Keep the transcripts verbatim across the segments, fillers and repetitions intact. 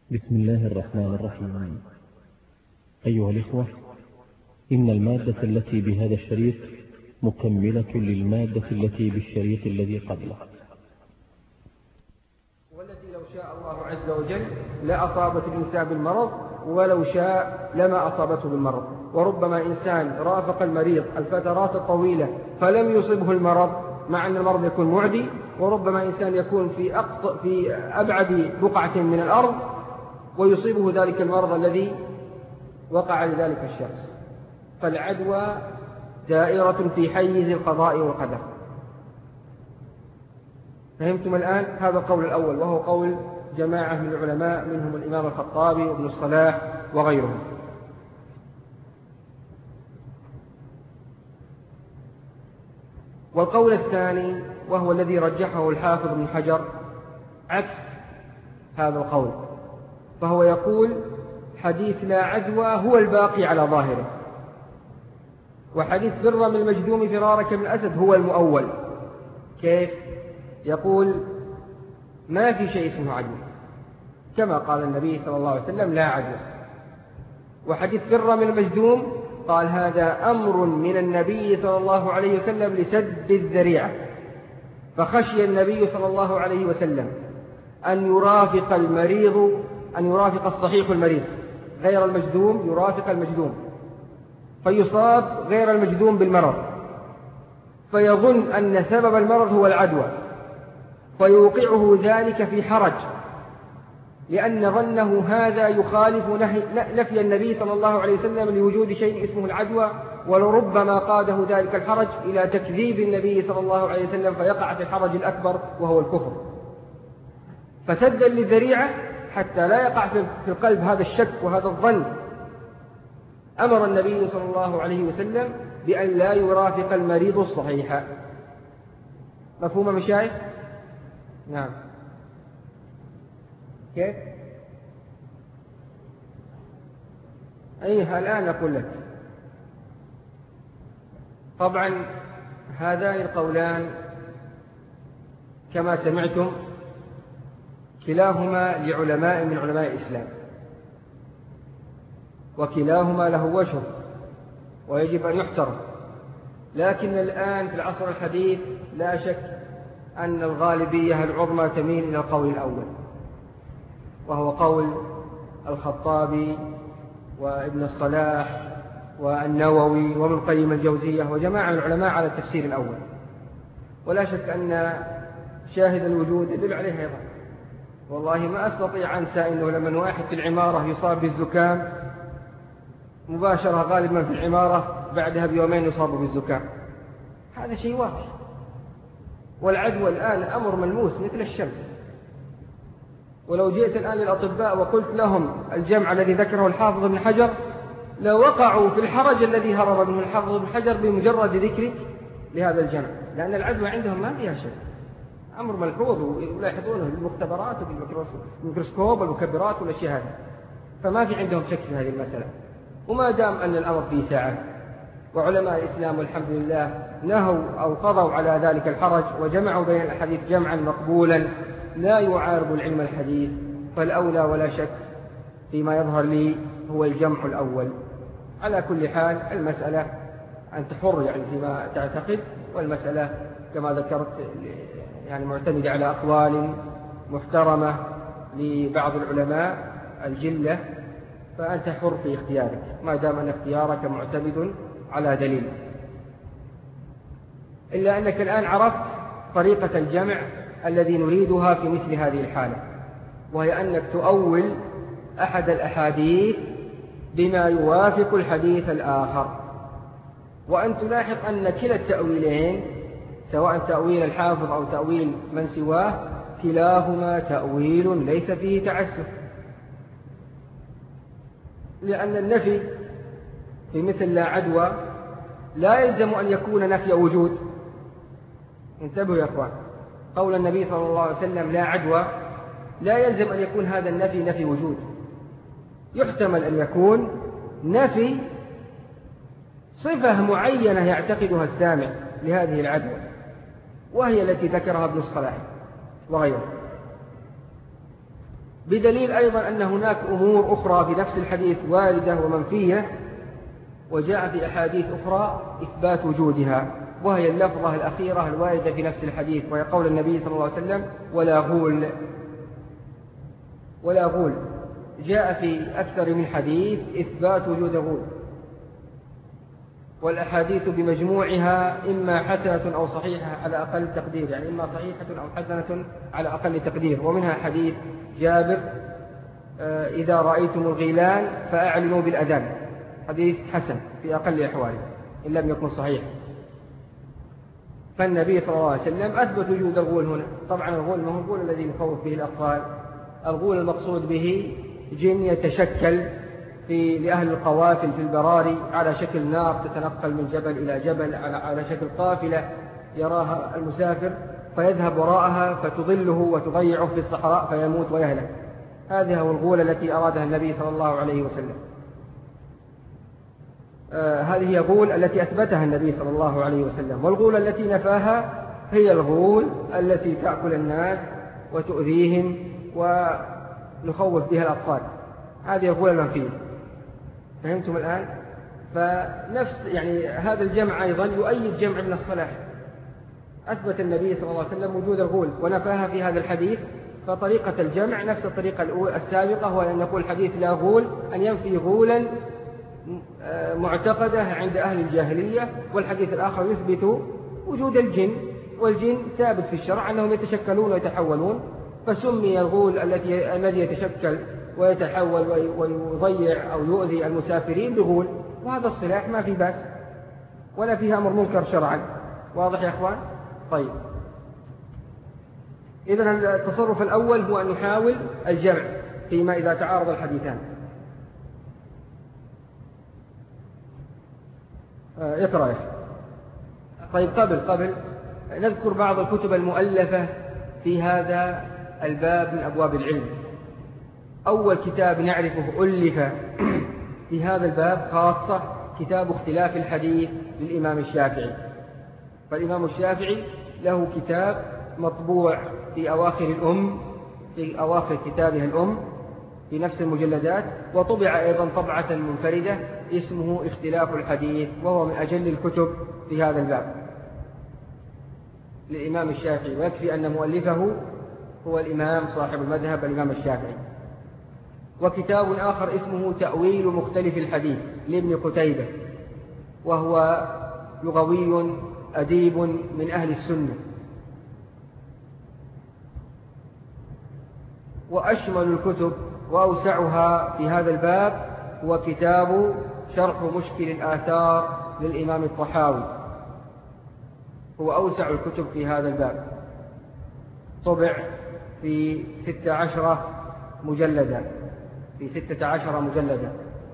بسم الله الرحمن الرحيم. أيها الإخوة، إن المادة التي بهذا الشريط مكملة للمادة التي بالشريط الذي قبله، والتي لو شاء الله عز وجل لأصابت الإنسان بالمرض، ولو شاء لما أصابته بالمرض. وربما إنسان رافق المريض الفترات الطويلة فلم يصبه المرض، مع أن المرض يكون معدي. وربما إنسان يكون في, أقط... في أبعد بقعة من الأرض ويصيبه ذلك المرض الذي وقع لذلك الشخص. فالعدوى دائرة في حيز القضاء والقدر. فهمتم الآن؟ هذا القول الأول، وهو قول جماعة من العلماء منهم الإمام الخطابي وابن الصلاح وغيرهم. والقول الثاني وهو الذي رجحه الحافظ ابن حجر عكس هذا القول، فهو يقول حديث لا عدوى هو الباقي على ظاهره، وحديث فر من المجذوم فرارك من الأسد هو المؤول. كيف؟ يقول ما في شيء اسمه عدوى، كما قال النبي صلى الله عليه وسلم لا عدوى. وحديث فر من المجذوم قال هذا أمر من النبي صلى الله عليه وسلم لسد الذريعة، فخشي النبي صلى الله عليه وسلم أن يرافق المريض أن يرافق الصحيح المريض غير المجذوم، يرافق المجذوم فيصاب غير المجذوم بالمرض، فيظن أن سبب المرض هو العدوى، فيوقعه ذلك في حرج، لأن ظنه هذا يخالف نفي النبي صلى الله عليه وسلم لوجود شيء اسمه العدوى، ولربما قاده ذلك الحرج إلى تكذيب النبي صلى الله عليه وسلم فيقع في الحرج الأكبر وهو الكفر. فسدا للذريعة حتى لا يقع في القلب هذا الشك وهذا الظن، أمر النبي صلى الله عليه وسلم بأن لا يرافق المريض الصحيح. مفهوم مشايخ؟ نعم. كيف؟ أيه الآن أقول لك. طبعا هذان القولان كما سمعتم كلاهما لعلماء من علماء الإسلام، وكلاهما له وجه ويجب أن يحترم. لكن الآن في العصر الحديث لا شك أن الغالبية العظمى تميل إلى القول الأول، وهو قول الخطابي وابن الصلاح والنووي وابن القيم الجوزية وجماعة من العلماء على التفسير الأول. ولا شك أن شاهد الوجود يدل عليه أيضا. والله ما أستطيع أنسى أنه لما واحد في العمارة يصاب بالزكام مباشرة غالبا في العمارة بعدها بيومين يصاب بالزكام، هذا شيء واقع. والعدوى الآن أمر ملموس مثل الشمس. ولو جئت الآن للأطباء وقلت لهم الجمع الذي ذكره الحافظ ابن حجر لوقعوا في الحرج الذي هرب منه الحافظ ابن حجر بمجرد ذكرك لهذا الجمع، لأن العدوى عندهم ما فيها شيء، أمر ملحوظ ويلاحظونه بالمختبرات وبالميكروسكوب والمكبرات والأشياء هذه، فما في عندهم شك في هذه المسألة. وما دام أن الأمر فيه ساعة، وعلماء الإسلام والحمد لله نهوا أو قضوا على ذلك الحرج وجمعوا بين الحديث جمعا مقبولا لا يعارض العلم الحديث، فالأولى ولا شك فيما يظهر لي هو الجمع الأول. على كل حال المسألة أنت حر يعني فيما تعتقد، والمسألة كما ذكرت يعني معتمدة على أقوال محترمة لبعض العلماء الجلة، فأنت حر في اختيارك ما دام أن اختيارك معتمد على دليل. إلا أنك الآن عرفت طريقة الجمع الذي نريدها في مثل هذه الحالة، وهي أنك تؤول أحد الأحاديث بما يوافق الحديث الآخر، وأن تلاحظ أن كلا التأويلين سواء تأويل الحافظ أو تأويل من سواه كلاهما تأويل ليس فيه تعسف، لأن النفي في مثل لا عدوى لا يلزم أن يكون نفي وجود. انتبهوا يا أخوان، قول النبي صلى الله عليه وسلم لا عدوى لا يلزم أن يكون هذا النفي نفي وجود، يحتمل أن يكون نفي صفة معينة يعتقدها السامع لهذه العدوى، وهي التي ذكرها ابن الصلاح وغيره. بدليل أيضا أن هناك أمور أخرى في نفس الحديث واردة ومنفية، وجاء في أحاديث أخرى إثبات وجودها، وهي اللفظة الأخيرة الواردة في نفس الحديث، وهي قول النبي صلى الله عليه وسلم: ولا غول. ولا غول جاء في أكثر من حديث إثبات وجود غول، والأحاديث بمجموعها إما حسنة أو صحيحة على أقل تقدير، يعني إما صحيحة أو حسنة على أقل تقدير. ومنها حديث جابر: إذا رأيتم الغيلان فأعلنوا بالأذان، حديث حسن في أقل أحواله إن لم يكن صحيح. فالنبي صلى الله عليه وسلم أثبت وجود الغول هنا. طبعا الغول ما هو الغول الذي نخوف به الأطفال، الغول المقصود به جن يتشكل في لأهل القوافل في البراري على شكل نار تتنقل من جبل إلى جبل على على شكل قافلة يراها المسافر، فيذهب وراءها فتضله وتضيعه في الصحراء فيموت ويهلك. هذه هو الغول التي أرادها النبي صلى الله عليه وسلم. آه هذه هي الغول التي أثبتها النبي صلى الله عليه وسلم. والغول التي نفاها هي الغول التي تأكل الناس وتؤذيهم ونخوف بها الأطفال، هذه الغول المنفية. فهمتم الآن؟ فنفس يعني هذا الجمع أيضا يؤيد جمع من الصلاح. أثبت النبي صلى الله عليه وسلم وجود الغول ونفاها في هذا الحديث، فطريقة الجمع نفس الطريقة السابقة، هو أن نقول حديث لا غول أن ينفي غولا معتقدة عند أهل الجاهلية، والحديث الآخر يثبت وجود الجن، والجن ثابت في الشرع أنهم يتشكلون ويتحولون، فسمي الغول الذي الذي يتشكل ويتحول ويضيع أو يؤذي المسافرين بغول، وهذا الصلاح ما في بأس ولا فيها أمر منكر شرعا. واضح يا أخوان؟ طيب، إذن التصرف الأول هو أن نحاول الجمع فيما إذا تعارض الحديثان. اقرأ. طيب، قبل قبل نذكر بعض الكتب المؤلفة في هذا الباب من أبواب العلم. أول كتاب نعرفه ألف في هذا الباب خاصة كتاب اختلاف الحديث للإمام الشافعي. فالإمام الشافعي له كتاب مطبوع في أواخر الأم في أواخر كتابها الأم في نفس المجلدات، وطبع أيضا طبعة منفردة اسمه اختلاف الحديث، وهو من أجل الكتب في هذا الباب للإمام الشافعي، ويكفي أن مؤلفه هو الإمام صاحب المذهب الإمام الشافعي. وكتاب آخر اسمه تأويل مختلف الحديث لابن قتيبة، وهو لغوي أديب من أهل السنة. وأشمل الكتب وأوسعها في هذا الباب هو كتاب شرح مشكل الآثار للإمام الطحاوي، هو أوسع الكتب في هذا الباب، طبع في ستة عشر مجلدا في ستة عشر مجلدا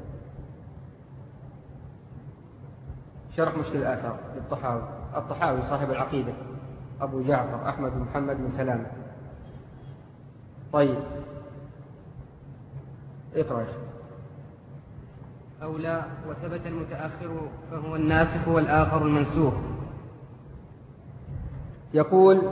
شرح مشكل الآثار للطحاوي. الطحاوي صاحب العقيدة أبو جعفر أحمد بن محمد بن سلام. طيب، اقرأ. أو لا، وثبت المتأخر فهو الناسخ والآخر المنسوخ. يقول: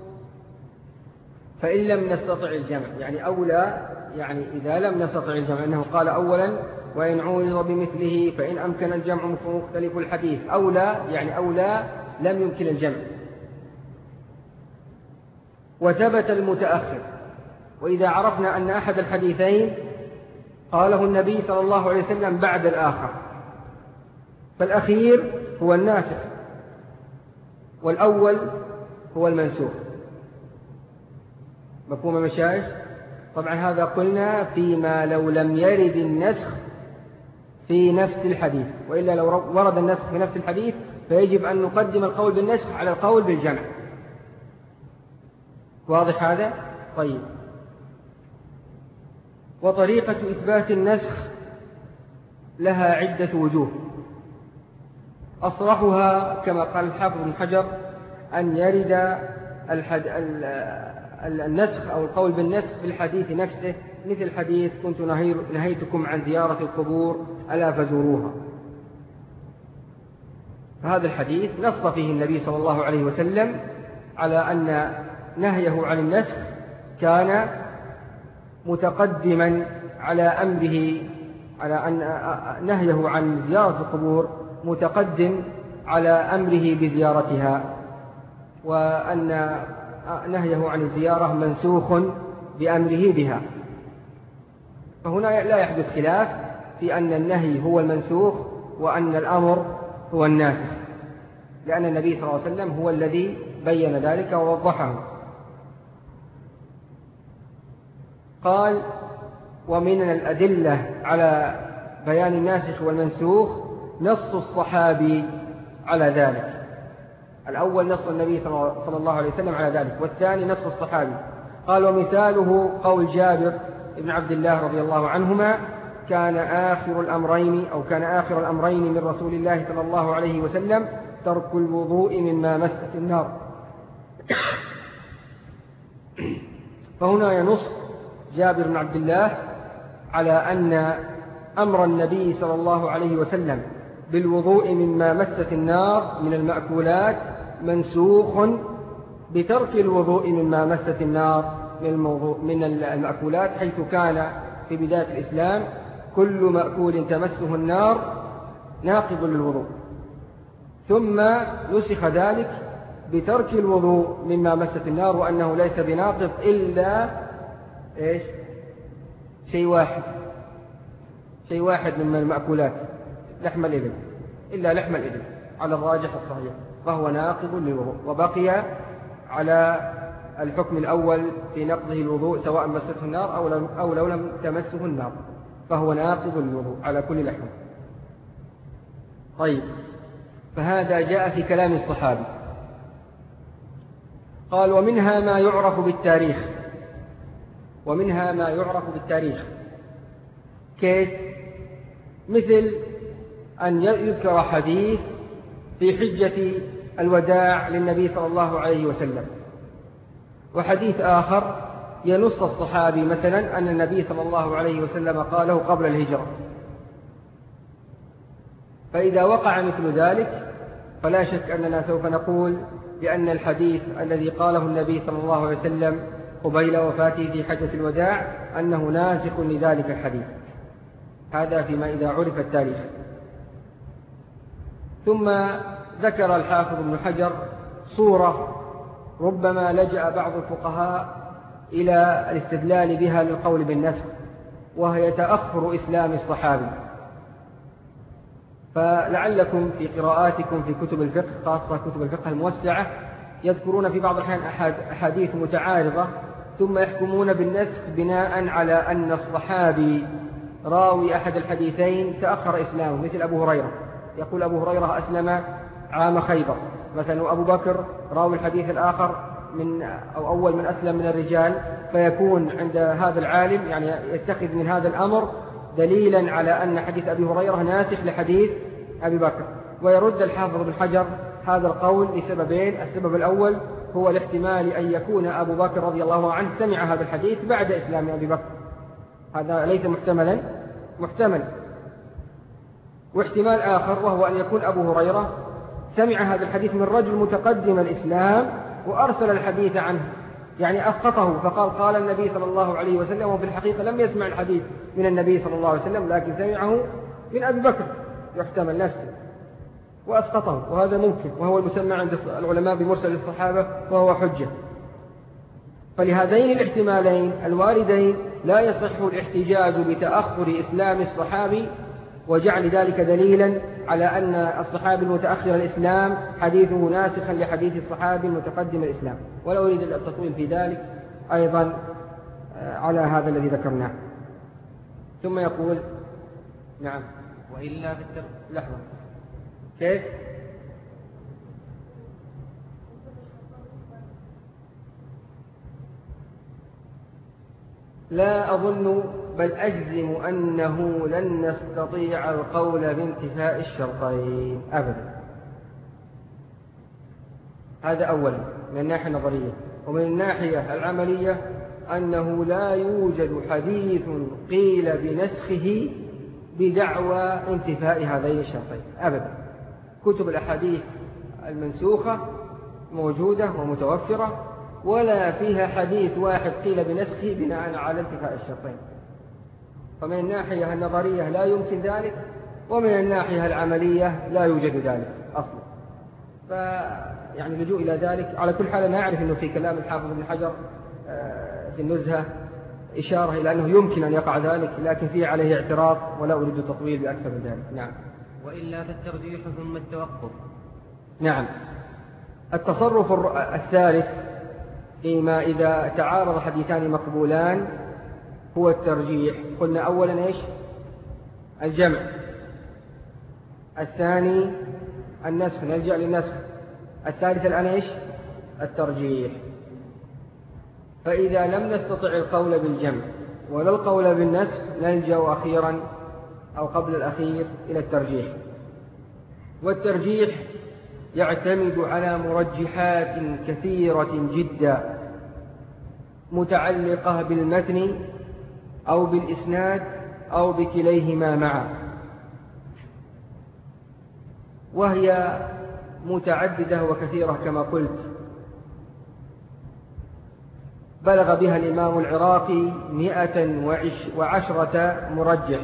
فإن لم نستطع الجمع، يعني أولى، يعني إذا لم نستطع الجمع، أنه قال أولا: وإن عوض بمثله فإن أمكن الجمع مختلف الحديث. أولى يعني أولى لم يمكن الجمع. وثبت المتأخر، وإذا عرفنا أن أحد الحديثين قاله النبي صلى الله عليه وسلم بعد الآخر، فالأخير هو الناسخ والأول هو المنسوخ. مفهوم يا مشايخ؟ طبعا هذا قلنا فيما لو لم يرد النسخ في نفس الحديث، وإلا لو ورد النسخ في نفس الحديث فيجب أن نقدم القول بالنسخ على القول بالجمع. واضح هذا؟ طيب. وطريقة إثبات النسخ لها عدة وجوه، أصرحها كما قال الحافظ بن حجر أن يرد الحد... النسخ أو القول بالنسخ في الحديث نفسه، مثل حديث كنت نهيتكم عن زيارة القبور ألا فزوروها. فهذا الحديث نص فيه النبي صلى الله عليه وسلم على أن نهيه عن النسخ كان متقدما على أمره على أن نهيه عن زيارة القبور متقدم على أمره بزيارتها، وأن نهيه عن الزيارة منسوخ بأمره بها. فهنا لا يحدث خلاف في أن النهي هو المنسوخ وأن الأمر هو الناسخ، لأن النبي صلى الله عليه وسلم هو الذي بين ذلك ووضحه. قال: ومن الأدلة على بيان الناسخ والمنسوخ نص الصحابي على ذلك. الأول نص النبي صلى الله عليه وسلم على ذلك، والثاني نص الصحابي. قال: ومثاله قول جابر بن عبد الله رضي الله عنهما: كان آخر الأمرين أو كان آخر الأمرين من رسول الله صلى الله عليه وسلم ترك الوضوء مما مست النار. فهنا ينص جابر بن عبد الله على أن أمر النبي صلى الله عليه وسلم بالوضوء مما مست النار من المأكولات منسوخ بترك الوضوء مما مست النار من المأكولات، حيث كان في بداية الإسلام كل مأكول تمسه النار ناقض للوضوء، ثم نسخ ذلك بترك الوضوء مما مست النار، وأنه ليس بناقض إلا إيش؟ شيء واحد شيء واحد من المأكولات، لحم الإبل، إلا لحم الإبل على الراجح الصحيح، فهو ناقض للوضوء، وبقي على الحكم الأول في نقضه الوضوء سواء مسته النار أو لم أو لو لم تمسه النار، فهو ناقض للوضوء على كل لحم. طيب، فهذا جاء في كلام الصحابي. قال: ومنها ما يعرف بالتاريخ ومنها ما يعرف بالتاريخ كيف؟ مثل أن يذكر حديث في حجة الوداع للنبي صلى الله عليه وسلم، وحديث آخر ينص الصحابي مثلا أن النبي صلى الله عليه وسلم قاله قبل الهجرة. فإذا وقع مثل ذلك فلا شك أننا سوف نقول بأن الحديث الذي قاله النبي صلى الله عليه وسلم قبيل وفاته في حجة الوداع أنه ناسخ لذلك الحديث. هذا فيما إذا عرف التاريخ. ثم ذكر الحافظ ابن حجر صورة ربما لجأ بعض الفقهاء إلى الاستدلال بها للقول بالنسخ، وهي تأخر إسلام الصحابي. فلعلكم في قراءاتكم في كتب الفقه، خاصة كتب الفقه الموسعة، يذكرون في بعض الأحيان أحاديث متعارضة ثم يحكمون بالنسخ بناء على أن الصحابي راوي أحد الحديثين تأخر إسلامه، مثل أبو هريرة، يقول أبو هريرة أسلم عام خيبر مثلا، أبو بكر راوي الحديث الآخر من أو أول من أسلم من الرجال، فيكون عند هذا العالم يعني يتخذ من هذا الأمر دليلا على أن حديث أبي هريرة ناسخ لحديث أبي بكر. ويرد الحافظ بن حجر هذا القول لسببين: السبب الأول هو الاحتمال أن يكون أبو بكر رضي الله عنه سمع هذا الحديث بعد إسلام أبي بكر، هذا ليس محتملا محتمل. واحتمال آخر وهو أن يكون أبو هريرة سمع هذا الحديث من رجل متقدم الإسلام وأرسل الحديث عنه، يعني أسقطه فقال قال النبي صلى الله عليه وسلم، وفي الحقيقة لم يسمع الحديث من النبي صلى الله عليه وسلم لكن سمعه من أبي بكر، يحتمل نفسه، وأسقطه، وهذا ممكن، وهو المسمى عند العلماء بمرسل الصحابة، وهو حجة. فلهذين الاحتمالين الواردين لا يصح الاحتجاج بتأخر إسلام الصحابي وجعل ذلك دليلا على أن الصحابي المتأخر الإسلام حديثه ناسخا لحديث الصحابي المتقدم الإسلام. ولا أريد التطويل في ذلك أيضا على هذا الذي ذكرناه. ثم يقول: نعم. وإلا في التر... لحظة، كيف؟ لا أظن بل أجزم أنه لن نستطيع القول بانتفاء الشرطين أبدا. هذا أولا من الناحية النظرية. ومن الناحية العملية أنه لا يوجد حديث قيل بنسخه بدعوى انتفاء هذين الشرطين أبدا. كتب الأحاديث المنسوخة موجودة ومتوفرة، ولا فيها حديث واحد قيل بنسخه بناء على انتفاء الشرطين. فمن الناحية النظرية لا يمكن ذلك، ومن الناحية العملية لا يوجد ذلك أصلا. فيعني اللجوء إلى ذلك على كل حال نعرف أنه في كلام الحافظ ابن حجر في النزهة إشارة إلى أنه يمكن أن يقع ذلك، لكن فيه عليه اعتراض ولا أريد التطويل بأكثر من ذلك. نعم. وإلا فالترجيح ثم التوقف. نعم. التصرف الثالث فيما إذا تعارض حديثان مقبولان هو الترجيح. قلنا أولا إيش؟ الجمع. الثاني النسخ، نلجأ للنسخ. الثالث الآن إيش؟ الترجيح. فإذا لم نستطع القول بالجمع ولا القول بالنسخ نلجأ أخيرا أو قبل الأخير إلى الترجيح. والترجيح يعتمد على مرجحات كثيرة جدا متعلقة بالمتن أو بالإسناد أو بكليهما معا، وهي متعددة وكثيرة كما قلت. بلغ بها الإمام العراقي مئة وعشرة مرجح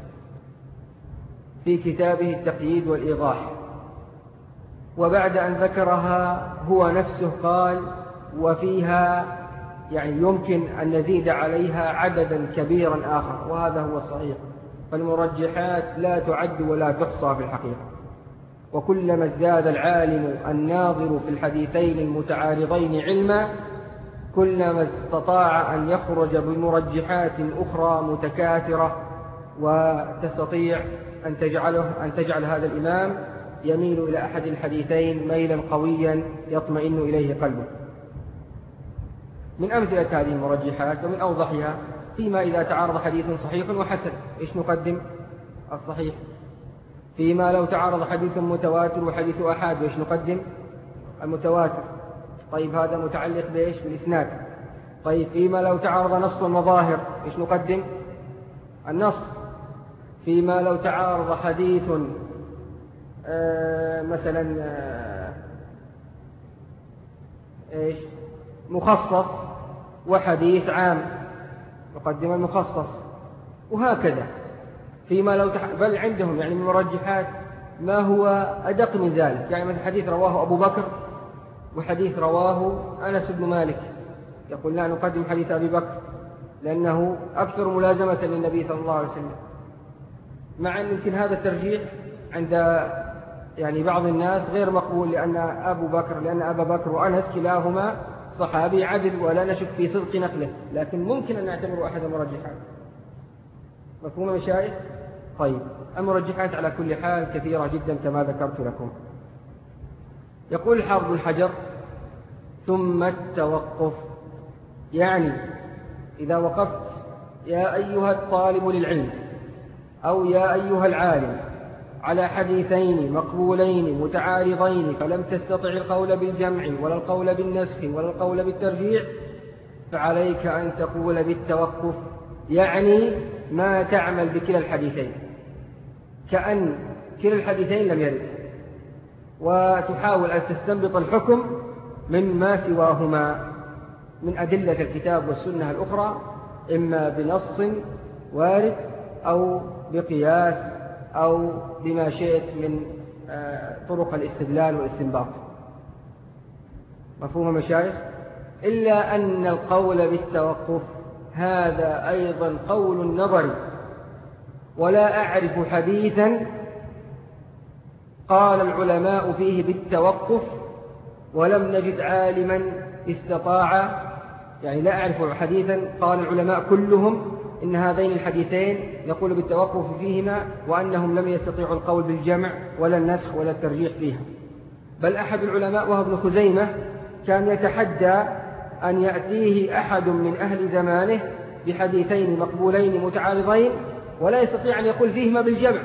في كتابه التقييد والإيضاح، وبعد أن ذكرها هو نفسه قال وفيها يعني يمكن أن نزيد عليها عددا كبيرا آخر، وهذا هو الصحيح. فالمرجحات لا تعد ولا تحصى في الحقيقة، وكلما ازداد العالم الناظر في الحديثين المتعارضين علما كلما استطاع أن يخرج بمرجحات أخرى متكاثرة وتستطيع أن تجعله أن تجعل هذا الإمام يميل إلى أحد الحديثين ميلا قويا يطمئن إليه قلبه. من أمثلة هذه المرجحات ومن أوضحها فيما إذا تعارض حديث صحيح وحسن، إيش نقدم؟ الصحيح. فيما لو تعارض حديث متواتر وحديث أحاد، إيش نقدم؟ المتواتر. طيب هذا متعلق بإيش؟ بالإسناد. طيب فيما لو تعارض نص ومظاهر، إيش نقدم؟ النص. فيما لو تعارض حديث آه مثلا آه إيش؟ مخصص وحديث عام نقدم المخصص، وهكذا. فيما لو تح... بل عندهم يعني مرجحات ما هو أدق من ذلك، يعني مثل حديث رواه أبو بكر وحديث رواه أنس بن مالك، يقول لا نقدم حديث أبي بكر لأنه أكثر ملازمة للنبي صلى الله عليه وسلم، مع أن يمكن هذا الترجيح عند يعني بعض الناس غير مقبول، لأن أبو بكر لأن أبا بكر وأنس كلاهما صحابي عدل ولا نشك في صدق نقله، لكن ممكن أن نعتبره أحد المرجحات. مفهوم مشايخ؟ طيب المرجحات على كل حال كثيرة جدا كما ذكرت لكم. يقول الحافظ بن حجر ثم التوقف، يعني إذا وقفت يا أيها الطالب للعلم أو يا أيها العالم على حديثين مقبولين متعارضين فلم تستطع القول بالجمع ولا القول بالنسخ ولا القول بالترجيع، فعليك أن تقول بالتوقف، يعني ما تعمل بكلا الحديثين كأن كلا الحديثين لم يرد، وتحاول أن تستنبط الحكم مما سواهما من أدلة الكتاب والسنة الأخرى، إما بنص وارد أو بقياس أو بما شئت من طرق الاستدلال والاستنباط. مفهوم مشايخ؟ إلا أن القول بالتوقف هذا أيضا قول نظري، ولا أعرف حديثا قال العلماء فيه بالتوقف ولم نجد عالما استطاع، يعني لا أعرف حديثا قال العلماء كلهم إن هذين الحديثين يقول بالتوقف فيهما وأنهم لم يستطيعوا القول بالجمع ولا النسخ ولا الترجيح فيها. بل أحد العلماء وهو ابن خزيمة كان يتحدى أن يأتيه أحد من أهل زمانه بحديثين مقبولين متعارضين ولا يستطيع أن يقول فيهما بالجمع،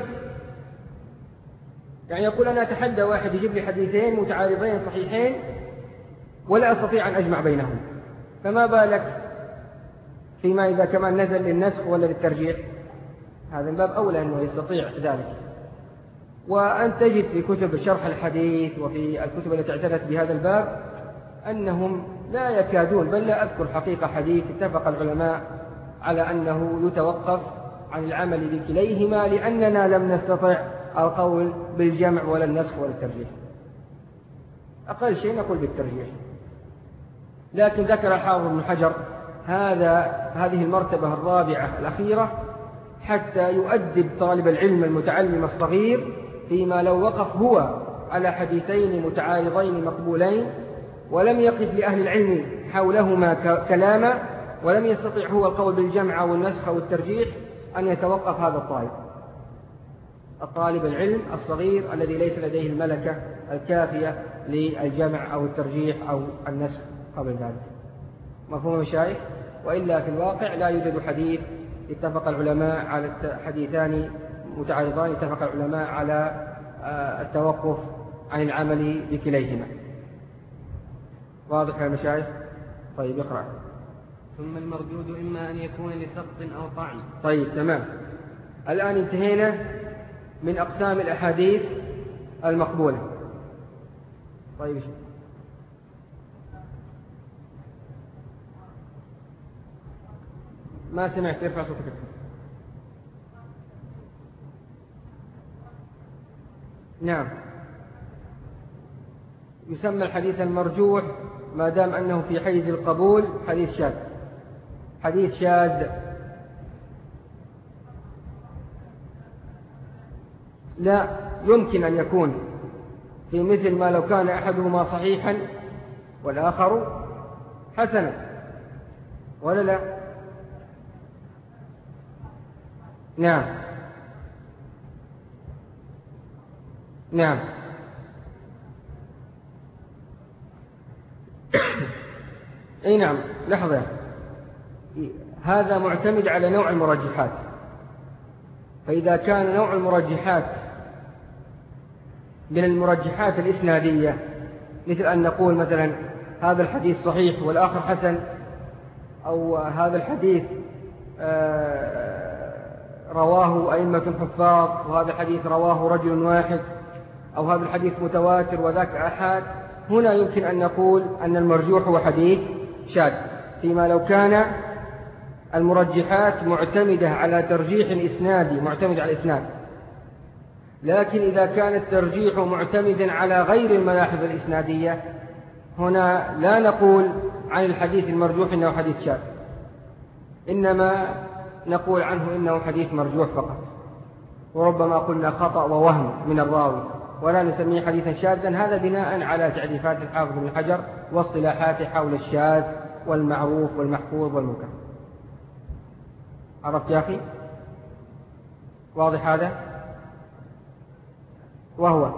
يعني يقول أنا أتحدى واحد يجيب لي حديثين متعارضين صحيحين ولا أستطيع أن أجمع بينهم، فما بالك فيما إذا كمان نزل للنسخ ولا للترجيح؟ هذا الباب أولى أنه يستطيع ذلك. وأن تجد في كتب شرح الحديث وفي الكتب التي اعتنت بهذا الباب أنهم لا يكادون، بل لا أذكر حقيقة حديث اتفق العلماء على أنه يتوقف عن العمل بكليهما، لأننا لم نستطع القول بالجمع ولا النسخ ولا الترجيح. أقل شيء نقول بالترجيح. لكن ذكر الحافظ ابن حجر هذا هذه المرتبة الرابعة الأخيرة حتى يؤدب طالب العلم المتعلم الصغير فيما لو وقف هو على حديثين متعارضين مقبولين ولم يقف لأهل العلم حولهما كلاما، ولم يستطيع هو القول بالجمع أو النسخ أو الترجيح، أن يتوقف هذا الطالب الطالب العلم الصغير الذي ليس لديه الملكة الكافية للجمع أو الترجيح أو النسخ قبل ذلك. مفهوم مشايخ؟ وإلا في الواقع لا يوجد حديث اتفق العلماء على حديثان متعارضان اتفق العلماء على التوقف عن العمل بكليهما. واضح يا مشايخ؟ طيب اقرأ. ثم المردود إما أن يكون لسقط أو طعن. طيب تمام. الآن انتهينا من أقسام الأحاديث المقبولة. طيب ما سمعت، ارفع صوتك. نعم، يسمى الحديث المرجوح ما دام أنه في حيز القبول حديث شاذ. حديث شاذ لا يمكن أن يكون في مثل ما لو كان أحدهما صحيحا والآخر حسنا، ولا لا؟ نعم نعم. اي نعم. لحظة، هذا معتمد على نوع المرجحات. فإذا كان نوع المرجحات من المرجحات الإسنادية، مثل أن نقول مثلا هذا الحديث صحيح والآخر حسن، أو هذا الحديث رواه أئمة حفاظ وهذا الحديث رواه رجل واحد، أو هذا الحديث متواتر وذاك أحد، هنا يمكن أن نقول أن المرجوح هو حديث شاذ، فيما لو كان المرجحات معتمدة على ترجيح إسنادي معتمد على الإسناد. لكن إذا كان الترجيح معتمدا على غير الملاحظ الإسنادية، هنا لا نقول عن الحديث المرجوح إنه حديث شاذ، إنما نقول عنه إنه حديث مرجوح فقط، وربما قلنا خطأ ووهم من الراوي، ولا نسميه حديثا شاذا. هذا بناء على تعريفات الحافظ ابن حجر واصطلاحاته حول الشاذ والمعروف والمحفوظ والمنكر. عرفت يا أخي؟ واضح هذا؟ وهو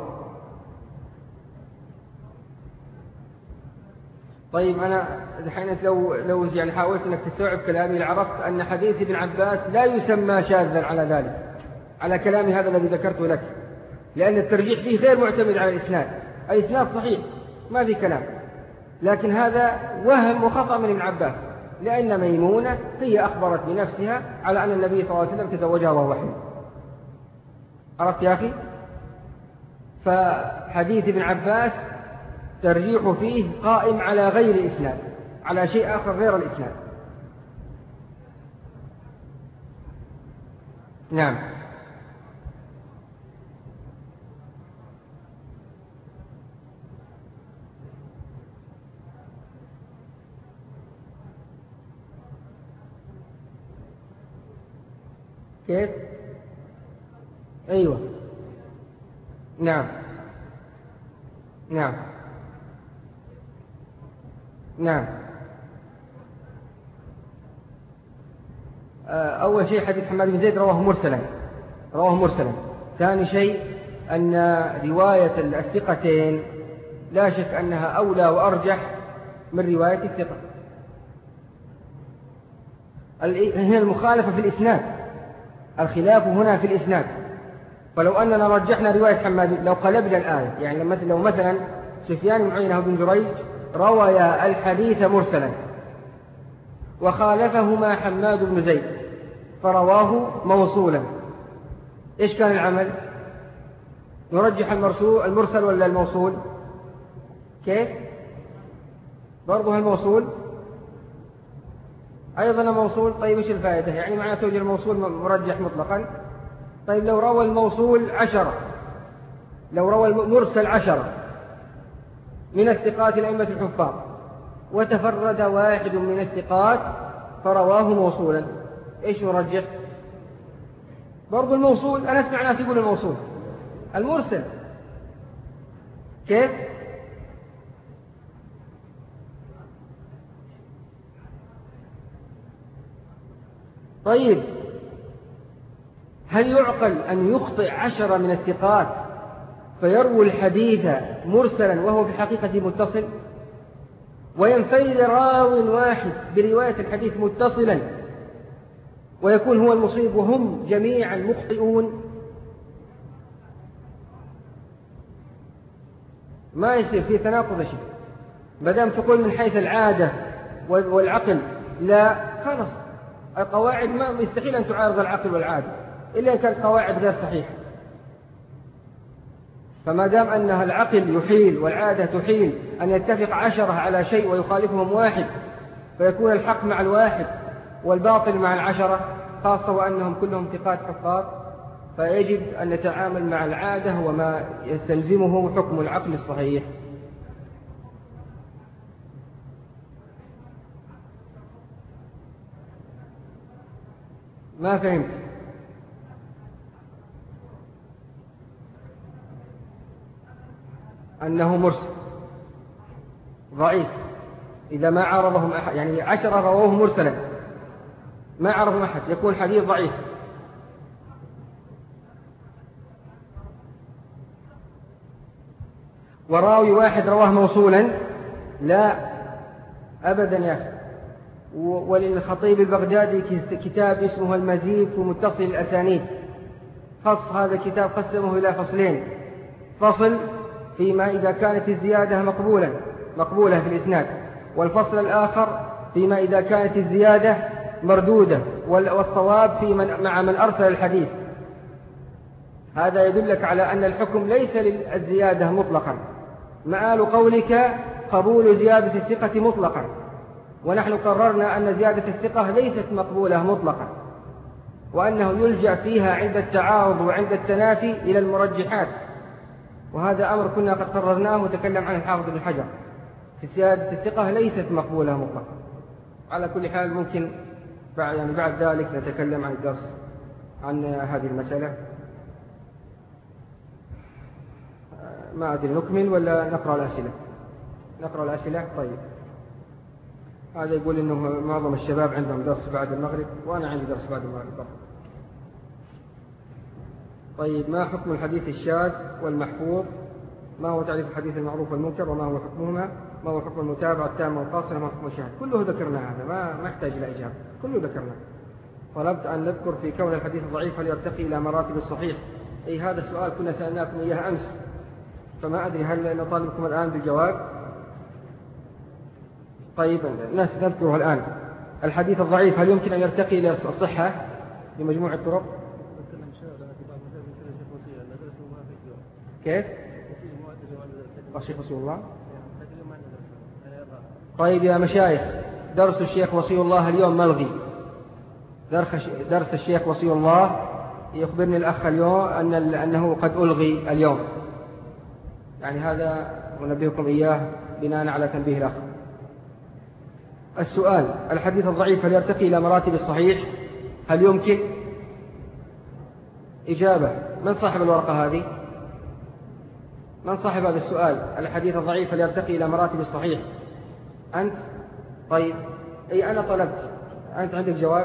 طيب أنا الحين لو لو يعني حاولت أنك تستوعب كلامي لعرفت أن حديث ابن عباس لا يسمى شاذا على ذلك، على كلامي هذا الذي ذكرته لك، لأن الترجيح فيه غير معتمد على الإسناد. الإسناد صحيح ما في كلام، لكن هذا وهم وخطأ من ابن عباس، لأن ميمونة هي أخبرت بنفسها على أن النبي صلى الله عليه وسلم تزوجها وهو حي. عرفت يا أخي؟ فحديث ابن عباس ترجيح فيه قائم على غير الإسناد، على شيء آخر غير الإسناد. نعم. كيف؟ أيوة. نعم نعم نعم. أول شيء حديث حماد بن زيد رواه مرسلا رواه مرسلا. ثاني شيء أن رواية الثقتين لا شك أنها أولى وأرجح من رواية الثقة. هنا المخالفة في الإسناد، الخلاف هنا في الإسناد. فلو أننا رجحنا رواية حماد، لو قلبنا الآية، يعني مثل لو مثلا سفيان بن عيينة وابن جريج رويا الحديث مرسلا وخالفهما حماد بن زيد فرواه موصولا، إيش كان العمل؟ نرجح المرسل ولا الموصول؟ كيف؟ برضه الموصول أيضا الموصول. طيب إيش الفائدة؟ يعني معناته توجد الموصول مرجح مطلقا. طيب لو روى الموصول عشرة، لو روى المرسل عشرة من الثقات الأئمة الحفاظ، وتفرد واحد من الثقات فرواه موصولا، إيش نرجح؟ برضو الموصول. أنا أسمع ناس يقول الموصول. المرسل كيف؟ طيب هل يعقل أن يخطئ عشرة من الثقات فيروي الحديث مرسلا وهو في الحقيقة متصل، وينفرد راو واحد برواية الحديث متصلا ويكون هو المصيب وهم جميعا مخطئون؟ ما يصير في تناقض شيء. ما دام تقول من حيث العادة والعقل لا، خلاص القواعد ما يستحيل أن تعارض العقل والعادة إلا إن كانت قواعد غير صحيحة. فما دام أنها العقل يحيل والعادة تحيل أن يتفق عشرة على شيء ويخالفهم واحد فيكون الحق مع الواحد والباطل مع العشرة، خاصة وأنهم كلهم ثقات حفاظ، فيجب أن نتعامل مع العادة وما يستلزمه حكم العقل الصحيح. ما فهمت؟ أنه مرسل ضعيف إذا ما عارضهم أحد، يعني عشرة رواه مرسلا ما عارضهم أحد يكون حديث ضعيف. وراوي واحد رواه موصولا لا أبدا يا أخي. وللخطيب البغدادي كتاب اسمه المزيد في متصل الأسانيد، خص هذا الكتاب قسمه إلى فصلين: فصل فيما إذا كانت الزيادة مقبولة مقبولة في الإسناد، والفصل الآخر فيما إذا كانت الزيادة مردودة، والصواب في من مع من أرسل الحديث. هذا يدلك على أن الحكم ليس للزيادة مطلقا، مآل قولك قبول زيادة الثقة مطلقا، ونحن قررنا أن زيادة الثقة ليست مقبولة مطلقا، وأنه يلجأ فيها عند التعارض وعند التنافي إلى المرجحات، وهذا أمر كنا قد قررناه وتكلم عنه الحافظ بن حجر. في زيادة الثقة ليست مقبولة مطلقا. على كل حال ممكن بعد, يعني بعد ذلك نتكلم عن الدرس عن هذه المسألة. ما أدري نكمل ولا نقرأ الأسئلة؟ نقرأ الأسئلة. طيب هذا يقول إنه معظم الشباب عندهم درس بعد المغرب، وأنا عندي درس بعد المغرب. طيب ما حكم الحديث الشاذ والمحفوظ؟ ما هو تعريف الحديث المعروف والمنكر؟ وما هو حكمهما؟ ما هو حكم المتابعة التامة والقاصرة؟ ما حكم الشاهد؟ كله ذكرنا هذا، ما ما يحتاج إلى إجابة، كله ذكرنا. طلبت أن نذكر في كون الحديث الضعيف هل يرتقي إلى مراتب الصحيح؟ أي هذا السؤال كنا سألناكم إياه أمس، فما أدري هل نطالبكم الآن بالجواب؟ طيب الناس نذكره الآن. الحديث الضعيف هل يمكن أن يرتقي إلى الصحة بمجموع الطرق؟ كيف؟ الشيخ وصي الله. طيب يا مشايخ، درس الشيخ وصي الله اليوم ملغي. درس الشيخ وصي الله يخبرني الأخ اليوم أن أنه قد ألغي اليوم، يعني هذا ونبهكم إياه بناء على تنبيه الأخ. السؤال: الحديث الضعيف هل يرتقي إلى مراتب الصحيح؟ هل يمكن؟ إجابة: من صاحب الورقة هذه؟ من صاحب هذا السؤال؟ الحديث الضعيف هل يرتقي إلى مراتب الصحيح؟ أنت؟ طيب أي أنا طلبت، أنت عندك جواب؟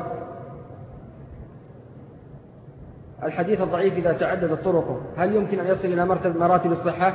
الحديث الضعيف إذا تعددت طرقه هل يمكن أن يصل إلى مراتب الصحة؟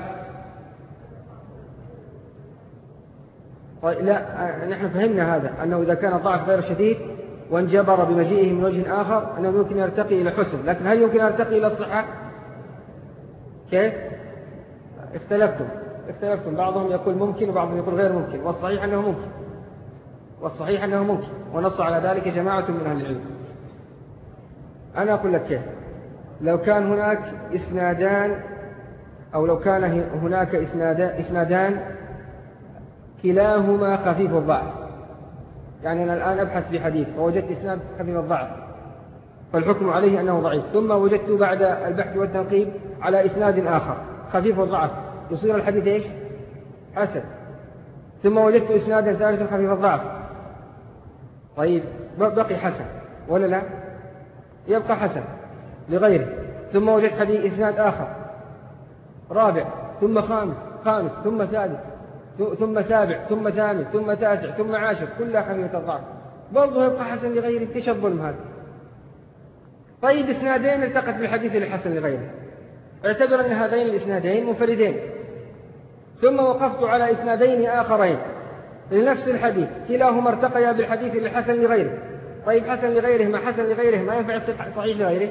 طيب لا، نحن فهمنا هذا، أنه إذا كان الضعف غير شديد وانجبر بمجيئه من وجه آخر أنه يمكن يرتقي إلى حسن، لكن هل يمكن يرتقي إلى الصحة؟ كيف؟ اختلفتم اختلفتم بعضهم يقول ممكن وبعضهم يقول غير ممكن، والصحيح أنه ممكن، والصحيح أنه ممكن، ونص على ذلك جماعة من أهل العلم. أنا أقول لك كيف. لو كان هناك إسنادان، أو لو كان هناك إسنادان كلاهما خفيف الضعف. يعني أنا الآن أبحث في حديث فوجدت إسناد خفيف الضعف فالحكم عليه أنه ضعيف، ثم وجدت بعد البحث والتنقيب على إسناد آخر خفيف الضعف، يصير الحديث إيش؟ حسن. ثم وجدت إسنادا ثالثا خفيف الضعف، طيب بقي حسن ولا لا؟ يبقى حسن لغيره. ثم وجدت حديث إسناد آخر رابع، ثم خامس خامس ثم سادس ثم سابع ثم ثامن ثم تاسع ثم عاشر، كلها خفيفة الضعف، برضه يبقى حسن لغيره. ايش الظلم هذا؟ طيب إسنادين التقت بالحديث الحسن لغيره، اعتبر أن هذين الإسنادين منفردين، ثم وقفت على إسنادين آخرين لنفس الحديث كلاهما ارتقيا بالحديث الحسن لغيره. طيب حسن لغيره ما حسن لغيره ما ينفع صحيح لغيره،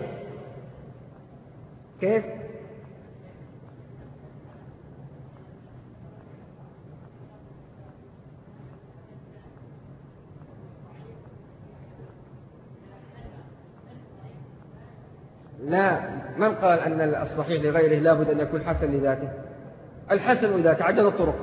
كيف؟ لا، من قال أن الصحيح لغيره لابد أن يكون حسن لذاته؟ الحسن إذا تعدد الطرق.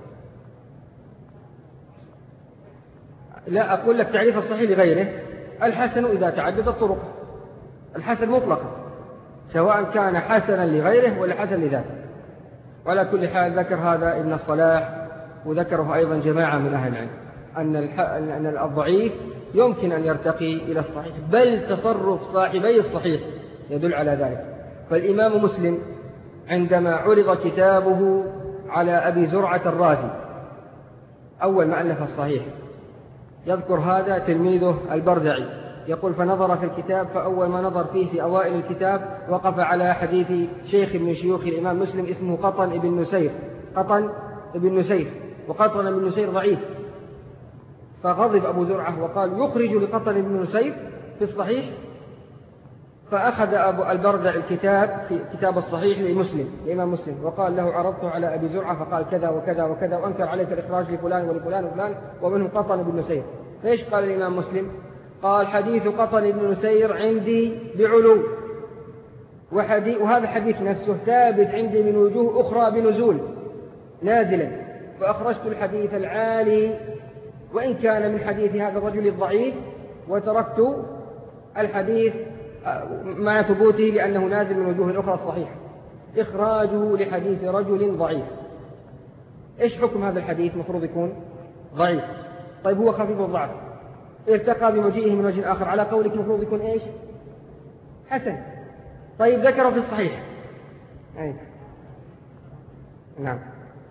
لا أقول لك تعريف الصحيح لغيره، الحسن إذا تعدد الطرق، الحسن مطلقا سواء كان حسنا لغيره ولا حسن لذاته. وعلى كل حال ذكر هذا ابن الصلاح وذكره أيضا جماعة من أهل العلم أن أن الضعيف يمكن أن يرتقي إلى الصحيح، بل تصرف صاحبي الصحيح يدل على ذلك. فالإمام مسلم عندما عرض كتابه على أبي زرعة الرازي أول ما ألف الصحيح، يذكر هذا تلميذه البردعي يقول: فنظر في الكتاب، فأول ما نظر فيه في أوائل الكتاب وقف على حديث شيخ من شيوخ الإمام مسلم اسمه قطن بن نسير، قطن بن نسير، وقطن بن نسير ضعيف، فغضب أبو زرعة وقال: يخرج لقطن بن نسير في الصحيح. فأخذ أبو البردع الكتاب في كتاب الصحيح لمسلم لإمام مسلم وقال له: عرضته على أبي زرعة فقال كذا وكذا وكذا، وأنكر عليك الإخراج لفلان ولفلان وفلان ومنهم قطن بن نسير. ليش قال الإمام مسلم؟ قال: حديث قطن بن نسير عندي بعلو، وحديث وهذا الحديث نفسه ثابت عندي من وجوه أخرى بنزول نازلا، فأخرجت الحديث العالي وإن كان من حديث هذا الرجل الضعيف، وتركت الحديث مع ثبوته لأنه نازل من وجوه أخرى الصحيحة. إخراجه لحديث رجل ضعيف. إيش حكم هذا الحديث؟ مفروض يكون ضعيف. طيب هو خفيف الضعف، ارتقى بمجيئه من وجه آخر، على قولك مفروض يكون إيش؟ حسن. طيب ذكره في الصحيح. أي. نعم.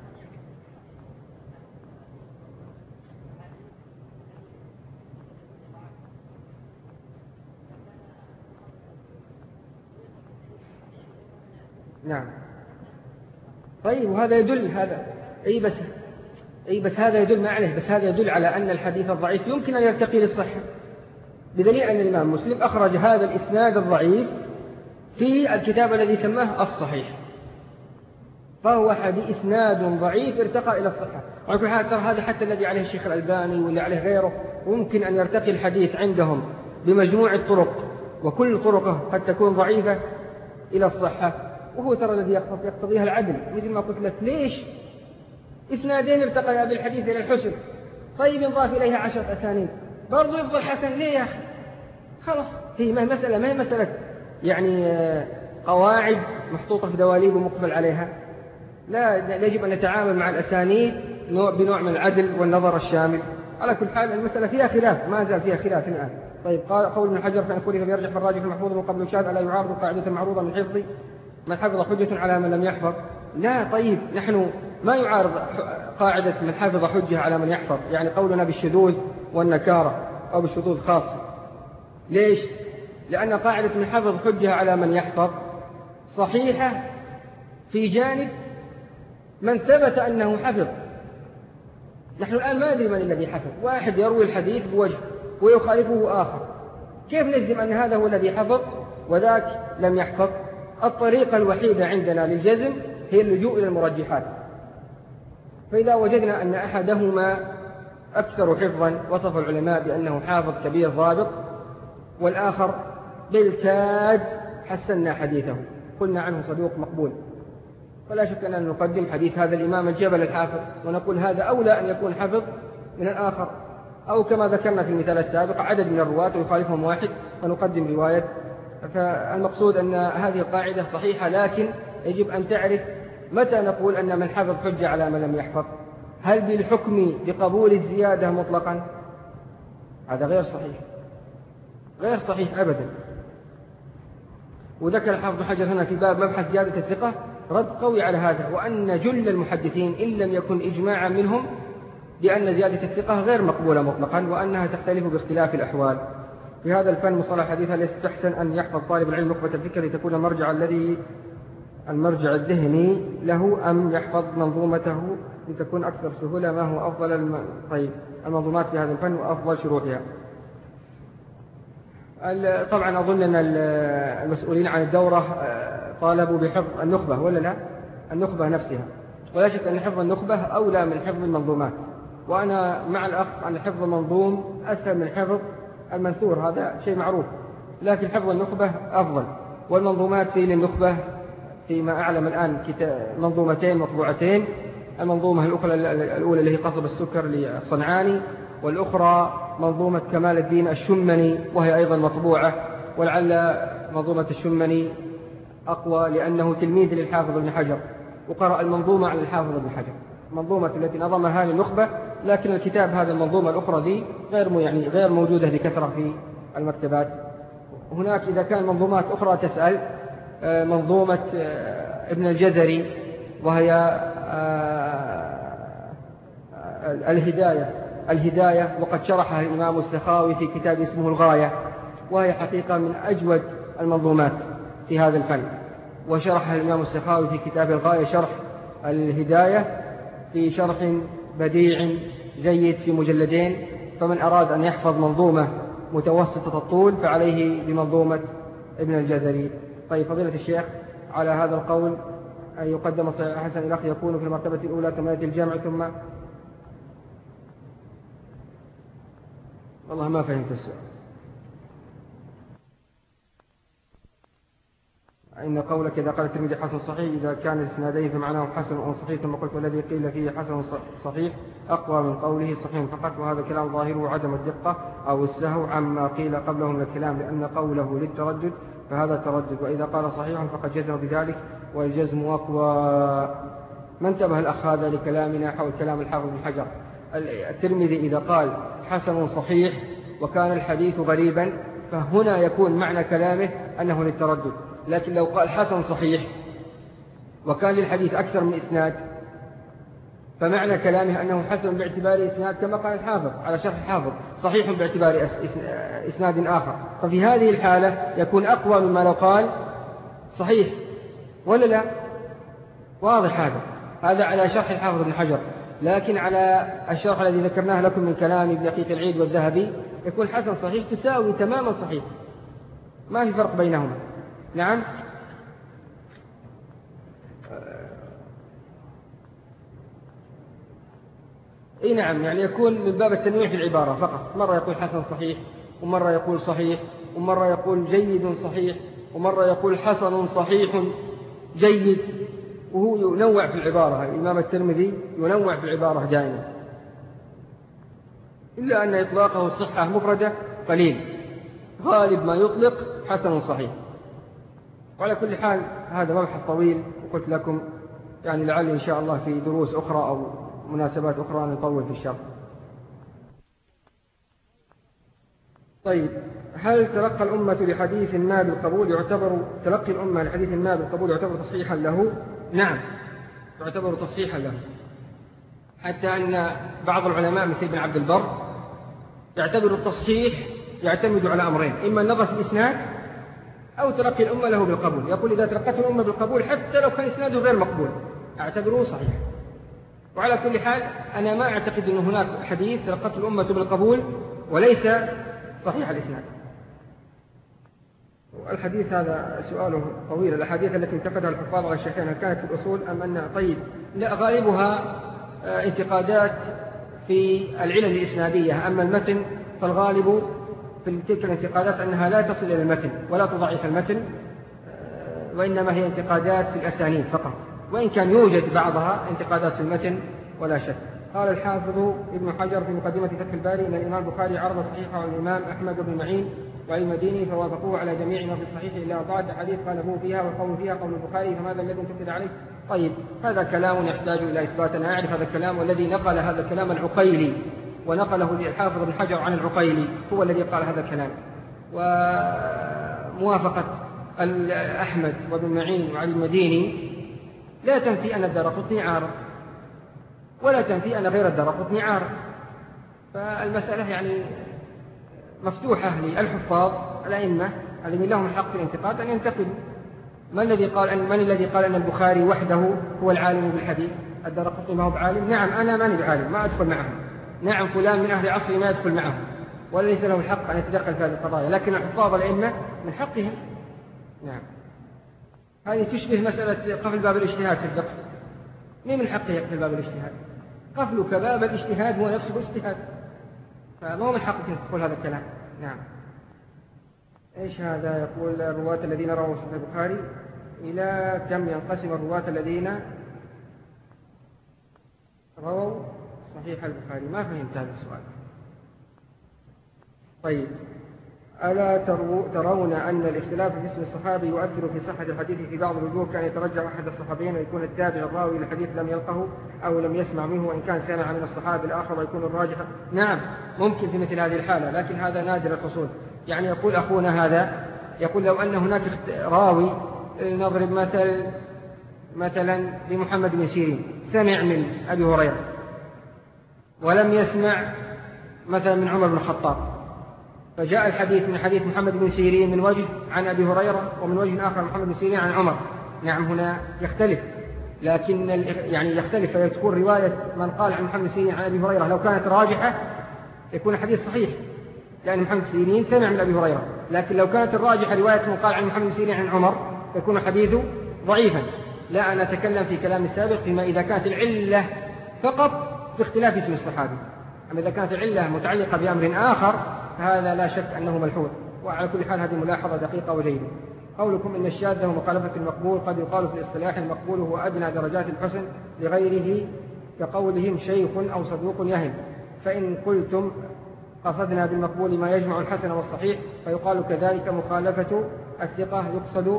نعم. طيب وهذا يدل هذا أي بس أي بس هذا يدل ما عليه، بس هذا يدل على أن الحديث الضعيف يمكن أن يرتقي للصحة، بدليل أن الإمام مسلم أخرج هذا الإسناد الضعيف في الكتاب الذي سماه الصحيح، فهو حديث إسناد ضعيف ارتقى إلى الصحة. وعلى حال ترى هذا حتى الذي عليه الشيخ الألباني واللي عليه غيره، ممكن أن يرتقي الحديث عندهم بمجموع الطرق وكل طرقه قد تكون ضعيفة إلى الصحة، وهو ترى الذي يقتضيها العدل. مثل ما قلت لك، ليش إسنادين ارتقيا بالحديث إلى الحسن، طيب نضاف إليها عشرة أسانيد برضو يفضل حسن ليه يا أخي؟ خلاص، هي ما هي مسألة ما هي مسألة يعني قواعد محطوطة في دواليب ومقبل عليها. لا، يجب أن نتعامل مع الأسانيد بنوع من العدل والنظر الشامل. على كل حال المسألة فيها خلاف، ما زال فيها خلاف الآن. طيب قال قول ابن حجر: فإن خلف فيرجح بالراجح المحفوظ من قبل الشاذ ألا يعارض قاعدة معروضة من حفظ من حفظ حجة على من لم يحفظ. لا، طيب نحن ما يعارض قاعدة من حفظ حجة على من يحفظ، يعني قولنا بالشذوذ والنكارة أو بالشذوذ خاصة. ليش؟ لأن قاعدة من حفظ حجة على من يحفظ صحيحة في جانب من ثبت أنه حفظ. نحن الآن ما ندري من الذي حفظ، واحد يروي الحديث بوجه ويخالفه آخر، كيف نجزم أن هذا هو الذي حفظ وذاك لم يحفظ؟ الطريقة الوحيدة عندنا للجزم هي اللجوء إلى المرجحات. فإذا وجدنا أن أحدهما أكثر حفظا، وصف العلماء بأنه حافظ كبير ضابط، والآخر بالكاد حسنا حديثه، قلنا عنه صدوق مقبول، ولا شك أننا نقدم حديث هذا الإمام الجبل الحافظ ونقول هذا أولى أن يكون حفظ من الآخر، أو كما ذكرنا في المثال السابق عدد من الرواة ويخالفهم واحد فنقدم رواية. فالمقصود أن هذه القاعدة صحيحة، لكن يجب أن تعرف متى نقول أن من حفظ حجة على من لم يحفظ. هل بالحكم بقبول الزيادة مطلقا؟ هذا غير صحيح، غير صحيح أبدا. وذكر الحافظ حجر هنا في باب مبحث زيادة الثقة رد قوي على هذا، وأن جل المحدثين إن لم يكن إجماعا منهم بأن زيادة الثقة غير مقبولة مطلقا، وأنها تختلف باختلاف الأحوال. في هذا الفن مصطلح الحديث ليس يستحسن أن يحفظ طالب العلم نخبة الفكر لتكون المرجع الذي المرجع الذهني له، أم يحفظ منظومته لتكون أكثر سهولة؟ ما هو أفضل الم... طيب المنظومات في هذا الفن وأفضل شروحها؟ طبعا أظن أن المسؤولين عن الدورة طالبوا بحفظ النخبة ولا لا؟ النخبة نفسها، ولا شك أن حفظ النخبة أولى من حفظ المنظومات، وأنا مع الأخ أن حفظ المنظوم أسهل من حفظ المنثور، هذا شيء معروف، لكن حفظ النخبة أفضل. والمنظومات في للنخبة فيما أعلم الآن منظومتين مطبوعتين، المنظومة الأخرى الأولى اللي هي قصب السكر للصنعاني، والأخرى منظومة كمال الدين الشمني وهي أيضا مطبوعة، ولعل منظومة الشمني أقوى لأنه تلميذ للحافظ ابن حجر، وقرأ المنظومة على الحافظ ابن حجر، منظومة التي نظمها للنخبة، لكن الكتاب هذا المنظومة الأخرى دي غير يعني غير موجودة بكثرة في المكتبات. هناك إذا كان منظومات أخرى تسأل منظومة ابن الجزري وهي الهداية الهداية وقد شرحها الإمام السخاوي في كتاب اسمه الغاية، وهي حقيقة من أجود المنظومات في هذا الفن، وشرحها الإمام السخاوي في كتاب الغاية شرح الهداية في شرح بديع جيد في مجلدين. فمن أراد أن يحفظ منظومة متوسطة الطول فعليه بمنظومة ابن الجزري. طيب فضيلة الشيخ، على هذا القول أن يقدم صحيح حسن الأخ يكون في المرتبة الأولى ثم يأتي الجامع ثم والله ما فهمت السؤال. إن قولك إذا قال الترمذي حسن صحيح إذا كان الإسنادين فمعناه حسن أو صحيح، ثم قلت والذي قيل فيه حسن صحيح أقوى من قوله صحيح فقط، وهذا كلام ظاهره عدم الدقة أو السهو عما قيل قبله من الكلام، لأن قوله للتردد فهذا تردد، وإذا قال صحيح فقد جزم بذلك والجزم أقوى. ما انتبه الأخ هذا لكلامنا حول كلام الحافظ بن حجر. الترمذي إذا قال حسن صحيح وكان الحديث غريبا فهنا يكون معنى كلامه أنه للتردد، لكن لو قال حسن صحيح وكان للحديث أكثر من إسناد فمعنى كلامه أنه حسن باعتبار إسناد كما قال الحافظ على شرح الحافظ صحيح باعتبار إسناد آخر، ففي هذه الحالة يكون أقوى مما لو قال صحيح ولا لا؟ واضح هذا هذا على شرح الحافظ بن حجر، لكن على الشرح الذي ذكرناه لكم من كلام ابن دقيق العيد والذهبي يكون حسن صحيح تساوي تماما صحيح، ما في فرق بينهما. نعم. اي نعم، يعني يكون من باب التنويع في العبارة فقط، مرة يقول حسن صحيح ومرة يقول صحيح ومرة يقول جيد صحيح ومرة يقول حسن صحيح جيد، وهو ينوع في العبارة. الإمام الترمذي ينوع في العبارة دائما، إلا أن إطلاقه الصحة مفردة قليل، غالب ما يطلق حسن صحيح. وعلى كل حال هذا مبحث طويل، وقلت لكم يعني لعل إن شاء الله في دروس أخرى أو مناسبات أخرى نطول في الشرح. طيب، هل تلقى الأمة لحديث ما بالقبول يعتبر تلقي الأمة لحديث ما بالقبول يعتبر تصحيحا له؟ نعم، يعتبر تصحيحا له، حتى أن بعض العلماء مثل ابن عبد البر يعتبر التصحيح يعتمد على أمرين، إما النظر في الإسناد أو تلقي الأمة له بالقبول. يقول إذا تلقته الأمة بالقبول حتى لو كان إسناده غير مقبول أعتبره صحيح. وعلى كل حال أنا ما أعتقد أن هناك حديث تلقته الأمة بالقبول وليس صحيح الإسناد. الحديث هذا سؤاله طويل. الأحاديث التي انتقدها الحفاظ على الشيخين هل كانت في الأصول أم أنها طيب؟ لا، غالبها انتقادات في العلل الإسنادية، أما المتن فالغالب في تلك الانتقادات أنها لا تصل إلى المتن ولا تضعف المتن، وإنما هي انتقادات في الأسانيد فقط. وإن كان يوجد بعضها انتقادات في المتن ولا شك. قال الحافظ ابن حجر في مقدمة فتح الباري إن الإمام البخاري عرض صحيحه عن الإمام أحمد بن معين وعلي المديني فوافقوه على جميع ما في الصحيح إلا أربعة أحاديث قاله فيها والقول فيها قول البخاري، فماذا الذي انتقد عليه؟ طيب، هذا كلام يحتاج إلى إثبات. أنا أعرف هذا الكلام، والذي نقل هذا الكلام العقيلي، ونقله الحافظ بن حجر عن العقيلي هو الذي قال هذا الكلام. وموافقة أحمد وابن معين وعلي المديني لا تنفي أن الدارقطني عارض، ولا تنفي أن غير الدارقطني عارض. فالمسألة يعني مفتوحة للحفاظ الأئمة الذين لهم الحق في الانتقاد أن ينتقدوا. من الذي قال أن من الذي قال أن البخاري وحده هو العالم بالحديث؟ الدارقطني ما هو بعالم؟ نعم، أنا ماني بعالم، ما أدخل معه. نعم، فلان من أهل عصري ما يدخل معه، وليس له الحق أن يتدخل في هذه القضايا، لكن الحفاظ الأئمة من حقهم. نعم، هذه تشبه مسألة قفل باب الاجتهاد في الفقه. مين من حقه يقفل باب الاجتهاد؟ قفلك باب الاجتهاد هو نفسه اجتهاد، فما هو من حقك أن تقول هذا الكلام. نعم. إيش هذا؟ يقول الرواة الذين رووا صحيح البخاري إلى كم ينقسم الرواة الذين رووا صحيح البخاري؟ ما فهمت هذا السؤال. طيب، ألا ترون أن الاختلاف في اسم الصحابي يؤثر في صحة الحديث في بعض الوجوه؟ كان يترجع أحد الصحابيين ويكون التابع الراوي للحديث لم يلقه أو لم يسمع منه، وإن كان سمع من الصحابي الآخر ويكون الراجح. نعم، ممكن في مثل هذه الحالة، لكن هذا نادر الحصول. يعني يقول أخونا هذا، يقول لو أن هناك راوي، نضرب مثل مثلا لمحمد بن سيرين، سمع من أبي هريرة ولم يسمع مثلا من عمر بن الخطاب، فجاء الحديث من حديث محمد بن سيرين من وجه عن أبي هريرة ومن وجه آخر محمد بن سيرين عن عمر. نعم، هنا يختلف، لكن يعني يختلف، فتكون رواية من قال عن محمد بن سيرين عن أبي هريرة لو كانت راجحة يكون الحديث صحيح، لأن محمد بن سيرين سمع من أبي هريرة. لكن لو كانت الراجحة رواية من قال عن محمد بن سيرين عن عمر يكون حديثه ضعيفا. لا، أنا أتكلم في كلام السابق فيما إذا كانت العلة فقط في اختلاف اسم الصحابي، أما إذا كانت العلة متعلقة بأمر آخر فهذا لا شك أنه ملحوظ. وعلى كل حال هذه ملاحظة دقيقة وجيدة. قولكم إن الشاذ مخالفة المقبول، قد يقال في الاصطلاح المقبول هو أدنى درجات الحسن لغيره، كقولهم شيخ أو صدوق يهم. فإن قلتم قصدنا بالمقبول ما يجمع الحسن والصحيح فيقال كذلك مخالفة الثقة يقصد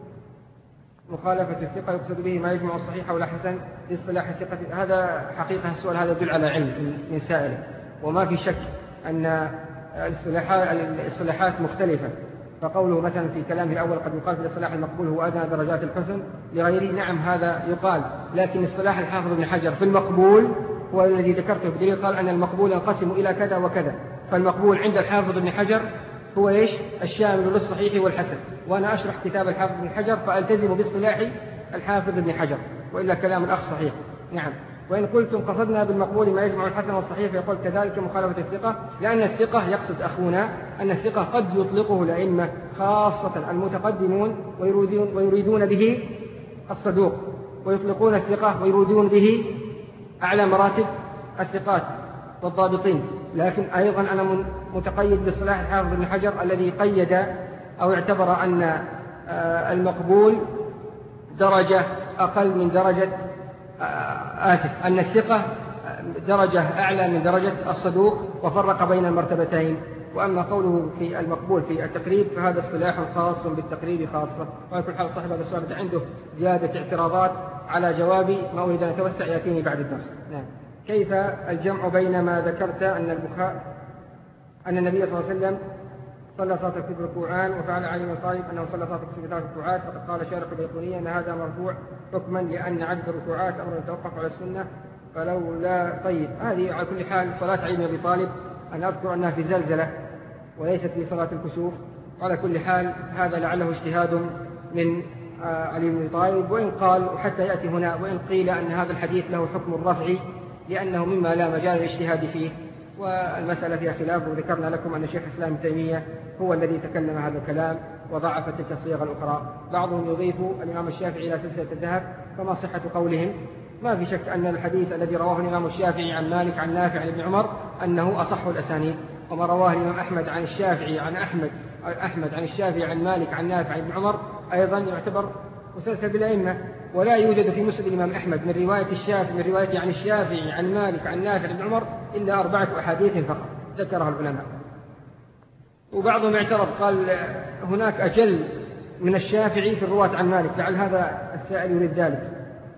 مخالفة الثقة يقصد به ما يجمع الصحيح ولا حسن لاصطلاح الثقة. هذا حقيقة السؤال هذا يدل على علم من سائله، وما في شك أن الاصطلاحات مختلفة. فقوله مثلا في كلامه الأول قد يقال في الاصطلاح المقبول هو أدنى درجات الحسن لغيره، نعم هذا يقال، لكن اصطلاح الحافظ ابن حجر في المقبول هو الذي ذكرته بدليل، قال أن المقبول ينقسم إلى كذا وكذا. فالمقبول عند الحافظ ابن حجر هو إيش؟ الشامل للصحيح والحسن. وأنا أشرح كتاب الحافظ ابن حجر فألتزم باصطلاح الحافظ ابن حجر، وإلا كلام الأخ صحيح. نعم. وإن قلتم قصدنا بالمقبول ما يجمع الحسن والصحيح فيقول كذلك مخالفة الثقة، لأن الثقة يقصد أخونا أن الثقة قد يطلقه الأئمة خاصة المتقدمون ويريدون, ويريدون به الصدوق، ويطلقون الثقة ويريدون به أعلى مراتب الثقات والضابطين. لكن أيضا أنا متقيد باصطلاح الحافظ ابن حجر الذي قيد أو اعتبر أن المقبول درجة أقل من درجة آسف أن الثقة درجة أعلى من درجة الصدوق، وفرق بين المرتبتين. وأما قوله في المقبول في التقريب فهذا اصطلاح خاص بالتقريب خاصة. وعلى كل حال صاحب هذا السؤال عنده زيادة اعتراضات على جوابي، ما أريد أن أتوسع يأتيني بعد الدرس. نعم. كيف الجمع بين ما ذكرت أن البخاري أن النبي صلى الله عليه وسلم صلى صلاة الكسوف ركوعان، وفعل علي بن طالب أنه صلى صلاة الكسوف ثلاث ركوعات، فقد قال شارح البيقونية أن هذا مرفوع حكما لأن عدد الركوعات أمر يتوقف على السنة فلولا. طيب، هذه على كل حال صلاة علي بن أبي طالب أن أذكر أنها في زلزلة وليست في صلاة الكسوف. على كل حال هذا لعله اجتهاد من علي بن أبي طالب، وإن قال حتى يأتي هنا وإن قيل أن هذا الحديث له حكم الرفع لأنه مما لا مجال للاجتهاد فيه، والمسألة فيها خلاف. وذكرنا لكم أن شيخ الإسلام ابن تيمية هو الذي تكلم هذا الكلام وضعف تلك الصيغ الأخرى. بعضهم يضيف الإمام الشافعي إلى سلسلة الذهب، فما صحة قولهم؟ ما في شك أن الحديث الذي رواه الإمام الشافعي عن مالك عن نافع عن ابن عمر أنه أصح الأسانيد، وما رواه الإمام أحمد عن الشافعي عن أحمد أحمد عن الشافعي عن مالك عن نافع عن ابن عمر أيضا يعتبر مسلسل بالأئمة. ولا يوجد في مسند الإمام أحمد من رواية الشافعي من رواية عن الشافعي عن مالك عن نافع بن عمر إلا أربعة أحاديث فقط ذكرها العلماء. وبعضهم اعترض قال هناك أجل من الشافعي في الرواة عن مالك، لعل هذا السائل يريد ذلك،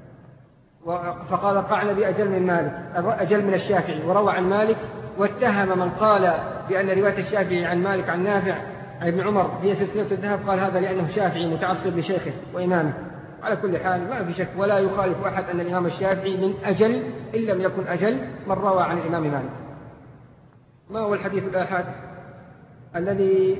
فقال القعنبي بأجل من مالك أجل من الشافعي وروى عن مالك، واتهم من قال بأن رواية الشافعي عن مالك عن نافع عن ابن عمر هي سلسلة الذهب، قال هذا لأنه شافعي متعصب لشيخه وإمامه. على كل حال ما في شك ولا يخالف أحد أن الإمام الشافعي من أجل إن لم يكن أجل من روى عن الإمام مالك. ما هو الحديث الآحاد الذي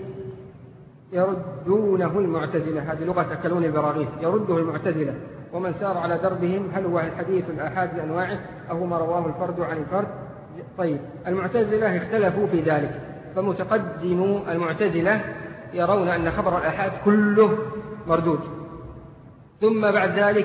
يردونه المعتزلة؟ هذه لغة أكلون البراغيث، يرده المعتزلة ومن سار على دربهم. هل هو الحديث الآحاد بأنواعه أو ما رواه الفرد عن الفرد؟ طيب، المعتزلة اختلفوا في ذلك، فمتقدمو المعتزلة يرون أن خبر الآحاد كله مردود، ثم بعد ذلك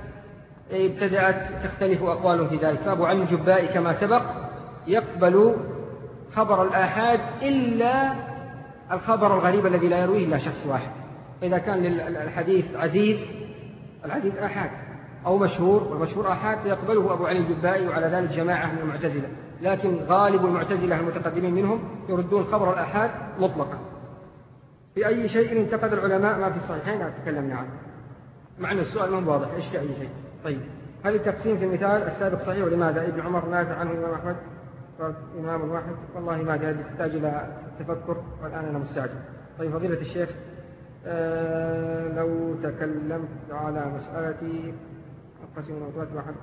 ابتدأت تختلف أقوال في ذلك. فأبو علي الجبائي كما سبق يقبل خبر الآحاد إلا الخبر الغريب الذي لا يرويه إلا شخص واحد. إذا كان الحديث عزيز العزيز آحاد أو مشهور والمشهور آحاد يقبله أبو علي الجبائي، وعلى ذلك جماعة من المعتزلة. لكن غالب المعتزلة المتقدمين منهم يردون خبر الآحاد مطلقا. في أي شيء انتقد العلماء ما في الصحيحين تكلمنا عنه، مع أن السؤال ما هو واضح إيش في أي شيء. طيب، هل التقسيم في المثال السابق صحيح ولماذا؟ ابن عمر نافع عنه الإمام أحمد إمام واحد. والله ما هذا تحتاج إلى تفكر والآن أنا مستعجل. طيب فضيلة الشيخ، آه لو تكلمت على مسألة قسم المتواتر واحد.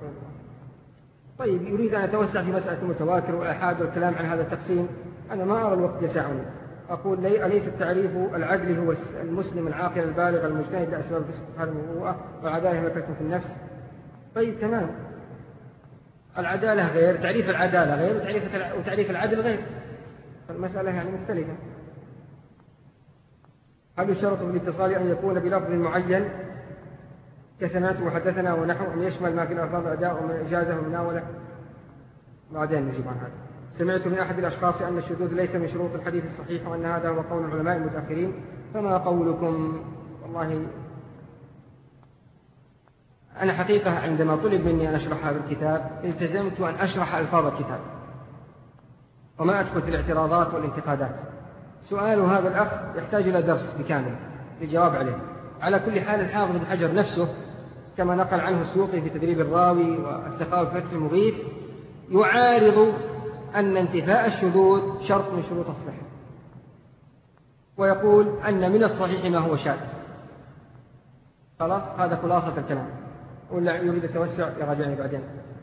طيب، يريد أن أتوسع في مسألة المتواتر والآحاد والكلام عن هذا التقسيم. أنا ما أرى الوقت يسعني. أقول لي أليس التعريف العدل هو المسلم العاقل البالغ المجتهد لأسباب الفسق والمروءة والعدالة ملكة في النفس؟ طيب تمام، العدالة غير، تعريف العدالة غير، وتعريف وتعريف العدل غير، فالمسألة يعني مختلفة. هل يشترط في الاتصال أن يكون بلفظ معين كسمعت وحدثنا ونحو، أم يشمل ما في الألفاظ أداء ومن إجازة ومناولة؟ بعدين نجيب عن هذا. سمعت من أحد الأشخاص أن الشذوذ ليس من شروط الحديث الصحيح وأن هذا هو قول العلماء المتأخرين، فما قولكم؟ والله أنا حقيقة عندما طلب مني أن أشرح هذا الكتاب التزمت أن أشرح ألفاظ الكتاب وما أدخل في الاعتراضات والانتقادات. سؤال هذا الأخ يحتاج إلى درس بكامل للجواب عليه. على كل حال، الحافظ ابن حجر نفسه كما نقل عنه السيوطي في تدريب الراوي والسخاوي في فتح المغيث يعارض أن انتفاء الشذوذ شرط من شروط الصحة، ويقول أن من الصحيح ما هو شاذ. خلاص، هذا خلاصة الكلام، ولا يريد التوسع يراجعني بعدين.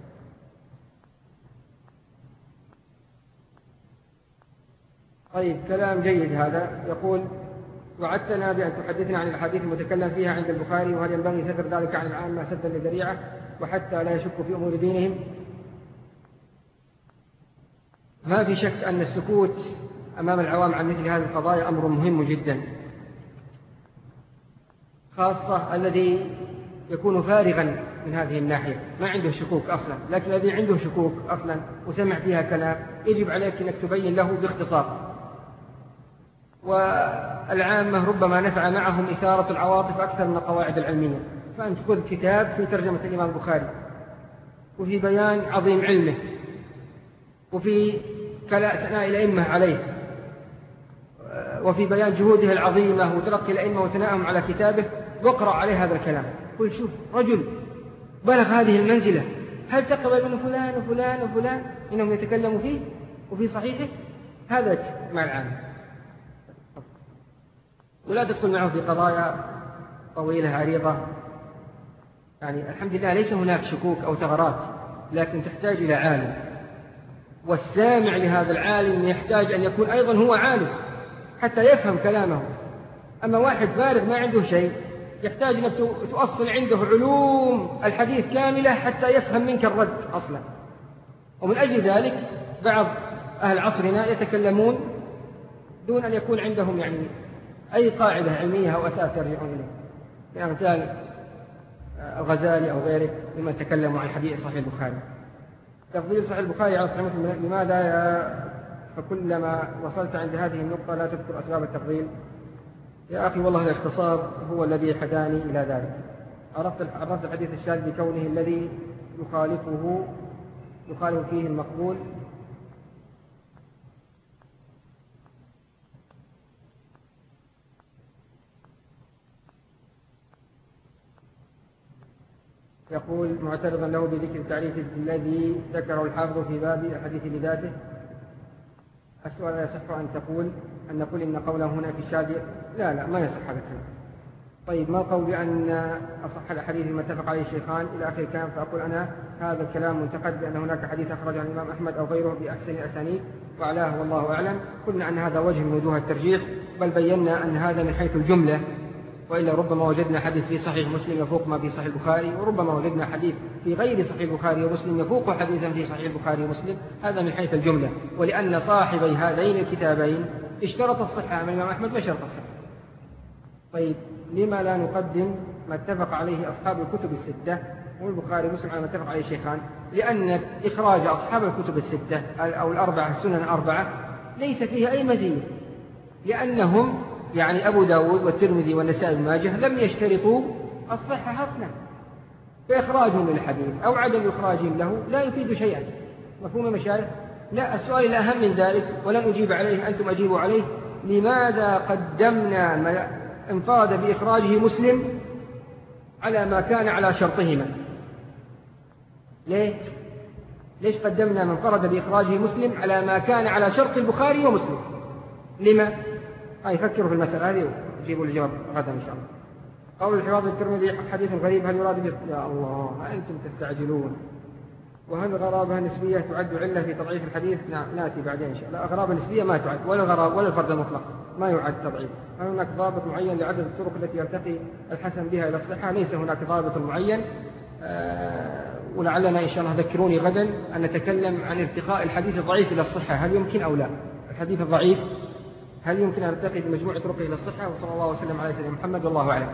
طيب، كلام جيد هذا. يقول وعدتنا بأن تحدثنا عن الأحاديث المتكلم فيها عند البخاري، وهل ينبغي ستر ذلك عن العامة سدا للذريعة وحتى لا يشك في أمور دينهم؟ ما في شك أن السكوت أمام العوام عن مثل هذه القضايا أمر مهم جدا، خاصة الذي يكون فارغا من هذه الناحية ما عنده شكوك أصلا. لكن الذي عنده شكوك أصلا وسمع فيها كلام يجب عليك أنك تبين له باختصار. والعامة ربما نفع معهم إثارة العواطف أكثر من القواعد العلمية. فأنت خذ كتاب في ترجمة الإمام البخاري وفي بيان عظيم علمه وفي ثناء الأئمة عليه وفي بيان جهوده العظيمة وتلقي الأئمة وثنائهم على كتابه، واقرأ عليه هذا الكلام. قل شوف رجل بلغ هذه المنزلة، هل تقبل من فلان وفلان وفلان إنهم يتكلموا فيه وفي صحيحه؟ هذا مع العامة، ولا تدخل معه في قضايا طويلة عريضة. يعني الحمد لله ليس هناك شكوك أو ثغرات، لكن تحتاج إلى عالم، والسامع لهذا العالم يحتاج أن يكون أيضا هو عالم حتى يفهم كلامه. أما واحد فارغ ما عنده شيء يحتاج أن تؤصل عنده علوم الحديث كاملة حتى يفهم منك الرد أصلا. ومن أجل ذلك بعض أهل عصرنا يتكلمون دون أن يكون عندهم يعني أي قاعدة علمية أو أساس يرجعون إليه، يعني مثال الغزالي أو غيره ممن تكلموا عن حديث صحيح البخاري. تفضيل صحيح البخاري على صحيح مسلم، لماذا يا فكلما وصلت عند هذه النقطة لا تذكر أسباب التفضيل؟ يا أخي والله الاختصار هو الذي حداني إلى ذلك. عرفت عرفت الحديث الشاذ بكونه الذي يخالفه يخالف فيه المقبول. يقول معترضا له بذكر التعريف الذي ذكره الحافظ في باب الحديث لذاته. السؤال: لا يصح أن تقول أن نقول إن قوله هنا في الشاذ؟ لا لا ما يصح هذا الكلام. طيب ما القول بأن أصح الأحاديث ما اتفق عليه الشيخان إلى آخر الكلام؟ فأقول أنا هذا الكلام منتقد بأن هناك حديث أخرجه الإمام أحمد أو غيره بأحسن الأسانيد وأعلاه والله أعلم. قلنا أن هذا وجه من وجوه الترجيح، بل بينا أن هذا من حيث الجملة، وإلا ربما وجدنا حديث في صحيح مسلم يفوق ما في صحيح البخاري، وربما وجدنا حديث في غير صحيح البخاري ومسلم يفوق حديثا في صحيح البخاري ومسلم. هذا من حيث الجملة، ولأن صاحبي هذين الكتابين اشترط الصحة أمام الإمام أحمد ما شرط الصحة. طيب لما لا نقدم ما اتفق عليه أصحاب الكتب الستة والبخاري ومسلم على ما اتفق عليه الشيخان؟ لأن إخراج أصحاب الكتب الستة أو الأربعة السنن الأربعة ليس فيه أي مزية، لأنهم يعني أبو داود والترمذي والنسائي بن ماجه لم يشترطوا الصحة أصلا، فإخراجهم للحديث أو عدم إخراجهم له لا يفيد شيئا. مفهوم يا مشايخ؟ لا، السؤال الأهم من ذلك ولن أجيب عليه، أنتم أجيبوا عليه: لماذا قدمنا ما انفرد بإخراجه مسلم على ما كان على شرطهما؟ ليه؟ ليش قدمنا من انفرد بإخراجه مسلم على ما كان على شرط البخاري ومسلم؟ لما؟ هاي فكروا في المسألة هذه وجيبوا الجواب غدا إن شاء الله. قول الحفاظ الترمذي حديث غريب، هل يراد به؟ يا الله أنتم تستعجلون. وهل الغرابة النسبية تعد علة في تضعيف الحديث؟ نعم نأتي بعدين إن شاء الله. الغرابة النسبية ما تعد، ولا الغرابة ولا الفرد المطلق ما يعد تضعيف. هل هناك ضابط معين لعدد الطرق التي يرتقي الحسن بها إلى الصحة؟ ليس هناك ضابط معين. أه ولعلنا إن شاء الله ذكروني غدا أن نتكلم عن ارتقاء الحديث الضعيف إلى الصحة، هل يمكن أو لا؟ الحديث الضعيف هل يمكن أن يرتقي بمجموع طرقه إلى الصحة؟ وصلى الله وسلم على سيدنا محمد والله أعلم.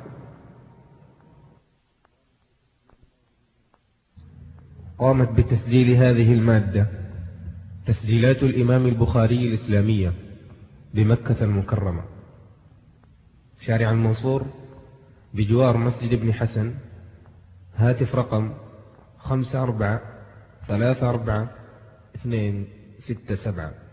قامت بتسجيل هذه المادة تسجيلات الإمام البخاري الإسلامية بمكة المكرمة، شارع المنصور بجوار مسجد ابن حسن. هاتف رقم خمسة أربعة ثلاثة أربعة اثنين ستة سبعة.